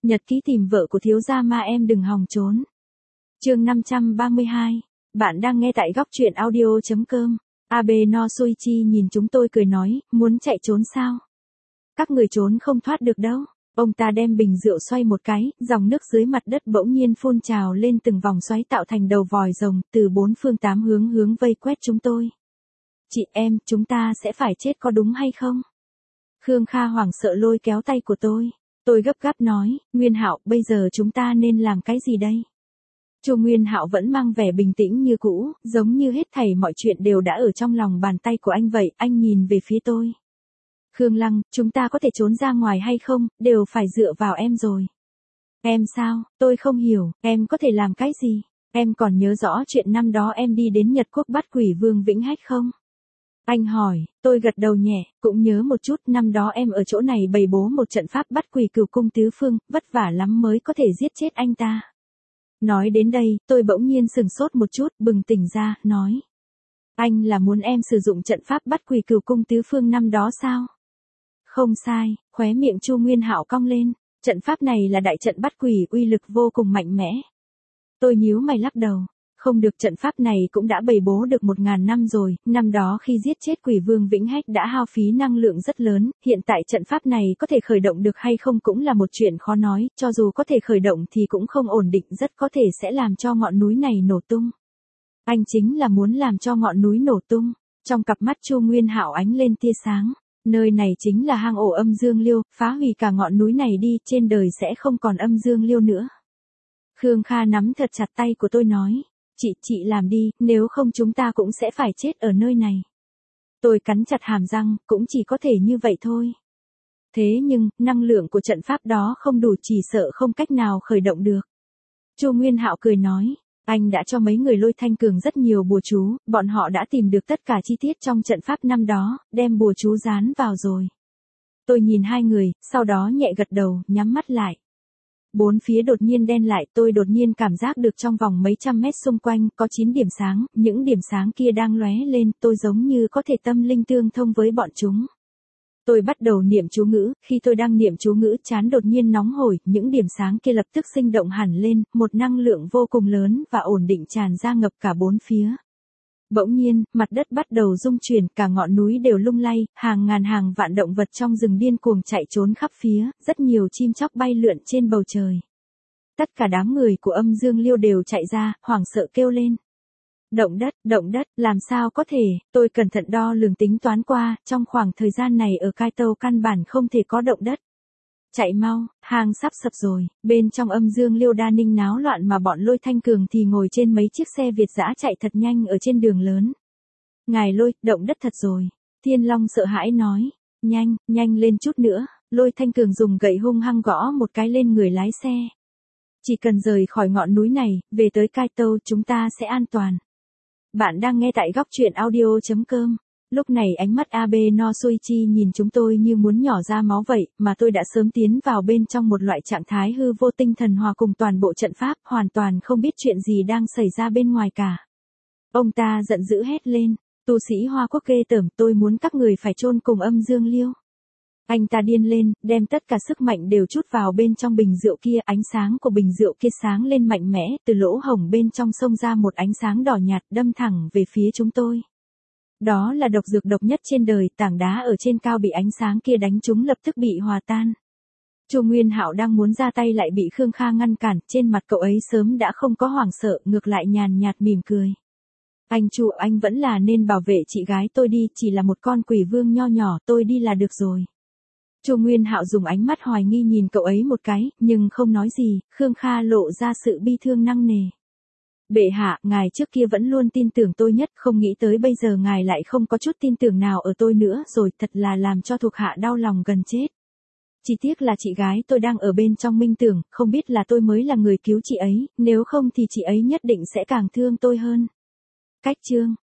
Nhật ký tìm vợ của thiếu gia ma em đừng hòng trốn. Chương 532. Bạn đang nghe tại góc truyện audio.com. Abe no Suichi nhìn chúng tôi cười nói, muốn chạy trốn sao? Các người trốn không thoát được đâu. Ông ta đem bình rượu xoay một cái, dòng nước dưới mặt đất bỗng nhiên phun trào lên từng vòng xoáy tạo thành đầu vòi rồng, từ bốn phương tám hướng vây quét chúng tôi. Chị em, chúng ta sẽ phải chết có đúng hay không? Khương Kha hoảng sợ lôi kéo tay của tôi. Tôi gấp gáp nói, Nguyên Hạo, bây giờ chúng ta nên làm cái gì đây? Chu Nguyên Hạo vẫn mang vẻ bình tĩnh như cũ, giống như hết thảy mọi chuyện đều đã ở trong lòng bàn tay của anh vậy, anh nhìn về phía tôi. Khương Lăng, chúng ta có thể trốn ra ngoài hay không, đều phải dựa vào em rồi. Em sao, tôi không hiểu, em có thể làm cái gì? Em còn nhớ rõ chuyện năm đó em đi đến Nhật Quốc bắt quỷ vương Vĩnh Hách không? Anh hỏi, tôi gật đầu nhẹ, cũng nhớ một chút, năm đó em ở chỗ này bày bố một trận pháp bắt quỷ Cửu Cung tứ phương, vất vả lắm mới có thể giết chết anh ta. Nói đến đây, tôi bỗng nhiên sừng sốt một chút, bừng tỉnh ra, nói. Anh là muốn em sử dụng trận pháp bắt quỷ Cửu Cung tứ phương năm đó sao? Không sai, khóe miệng Chu Nguyên Hạo cong lên, trận pháp này là đại trận bắt quỷ, uy lực vô cùng mạnh mẽ. Tôi nhíu mày lắc đầu. Không được, trận pháp này cũng đã bày bố được 1000 năm rồi, năm đó khi giết chết quỷ vương Vĩnh Hách đã hao phí năng lượng rất lớn, hiện tại trận pháp này có thể khởi động được hay không cũng là một chuyện khó nói, cho dù có thể khởi động thì cũng không ổn định, rất có thể sẽ làm cho ngọn núi này nổ tung. Anh chính là muốn làm cho ngọn núi nổ tung. Trong cặp mắt Chu Nguyên Hạo ánh lên tia sáng, nơi này chính là hang ổ âm dương liêu, phá hủy cả ngọn núi này đi, trên đời sẽ không còn âm dương liêu nữa. Khương Kha nắm thật chặt tay của tôi nói. Chị làm đi, nếu không chúng ta cũng sẽ phải chết ở nơi này. Tôi cắn chặt hàm răng, cũng chỉ có thể như vậy thôi. Thế nhưng, năng lượng của trận pháp đó không đủ, chỉ sợ không cách nào khởi động được. Chu Nguyên Hạo cười nói, anh đã cho mấy người Lôi Thanh Cường rất nhiều bùa chú, bọn họ đã tìm được tất cả chi tiết trong trận pháp năm đó, đem bùa chú dán vào rồi. Tôi nhìn hai người, sau đó nhẹ gật đầu, nhắm mắt lại. Bốn phía đột nhiên đen lại, tôi đột nhiên cảm giác được trong vòng mấy trăm mét xung quanh có 9 điểm sáng, những điểm sáng kia đang lóe lên, tôi giống như có thể tâm linh tương thông với bọn chúng. Tôi bắt đầu niệm chú ngữ, khi tôi đang niệm chú ngữ, trán đột nhiên nóng hổi, những điểm sáng kia lập tức sinh động hẳn lên, một năng lượng vô cùng lớn và ổn định tràn ra ngập cả bốn phía. Bỗng nhiên, mặt đất bắt đầu rung chuyển, cả ngọn núi đều lung lay, hàng ngàn hàng vạn động vật trong rừng điên cuồng chạy trốn khắp phía, rất nhiều chim chóc bay lượn trên bầu trời. Tất cả đám người của âm dương liêu đều chạy ra, hoảng sợ kêu lên. Động đất, làm sao có thể, tôi cẩn thận đo lường tính toán qua, trong khoảng thời gian này ở Kaito căn bản không thể có động đất. Chạy mau, hang sắp sập rồi, bên trong âm dương liêu đa ninh náo loạn mà bọn Lôi Thanh Cường thì ngồi trên mấy chiếc xe Việt dã chạy thật nhanh ở trên đường lớn. Ngài Lôi, động đất thật rồi. Thiên Long sợ hãi nói, nhanh lên chút nữa, Lôi Thanh Cường dùng gậy hung hăng gõ một cái lên người lái xe. Chỉ cần rời khỏi ngọn núi này, về tới Kaito chúng ta sẽ an toàn. Bạn đang nghe tại góc truyện audio.com. Lúc này ánh mắt Abe no Suichi nhìn chúng tôi như muốn nhỏ ra máu vậy, mà tôi đã sớm tiến vào bên trong một loại trạng thái hư vô tinh thần hòa cùng toàn bộ trận pháp, hoàn toàn không biết chuyện gì đang xảy ra bên ngoài cả. Ông ta giận dữ hét lên, tu sĩ Hoa Quốc ghê tởm, tôi muốn các người phải chôn cùng âm dương liêu. Anh ta điên lên, đem tất cả sức mạnh đều trút vào bên trong bình rượu kia, ánh sáng của bình rượu kia sáng lên mạnh mẽ, từ lỗ hổng bên trong xông ra một ánh sáng đỏ nhạt đâm thẳng về phía chúng tôi. Đó là độc dược độc nhất trên đời, tảng đá ở trên cao bị ánh sáng kia đánh trúng lập tức bị hòa tan. Chu Nguyên Hạo đang muốn ra tay lại bị Khương Kha ngăn cản, trên mặt cậu ấy sớm đã không có hoảng sợ, ngược lại nhàn nhạt mỉm cười. Anh Chu, anh vẫn là nên bảo vệ chị gái tôi đi, chỉ là một con quỷ vương nho nhỏ, tôi đi là được rồi. Chu Nguyên Hạo dùng ánh mắt hoài nghi nhìn cậu ấy một cái, nhưng không nói gì, Khương Kha lộ ra sự bi thương nặng nề. Bệ hạ, ngài trước kia vẫn luôn tin tưởng tôi nhất, không nghĩ tới bây giờ ngài lại không có chút tin tưởng nào ở tôi nữa rồi, thật là làm cho thuộc hạ đau lòng gần chết. Chỉ tiếc là chị gái tôi đang ở bên trong minh tưởng, không biết là tôi mới là người cứu chị ấy, nếu không thì chị ấy nhất định sẽ càng thương tôi hơn. Cách chương.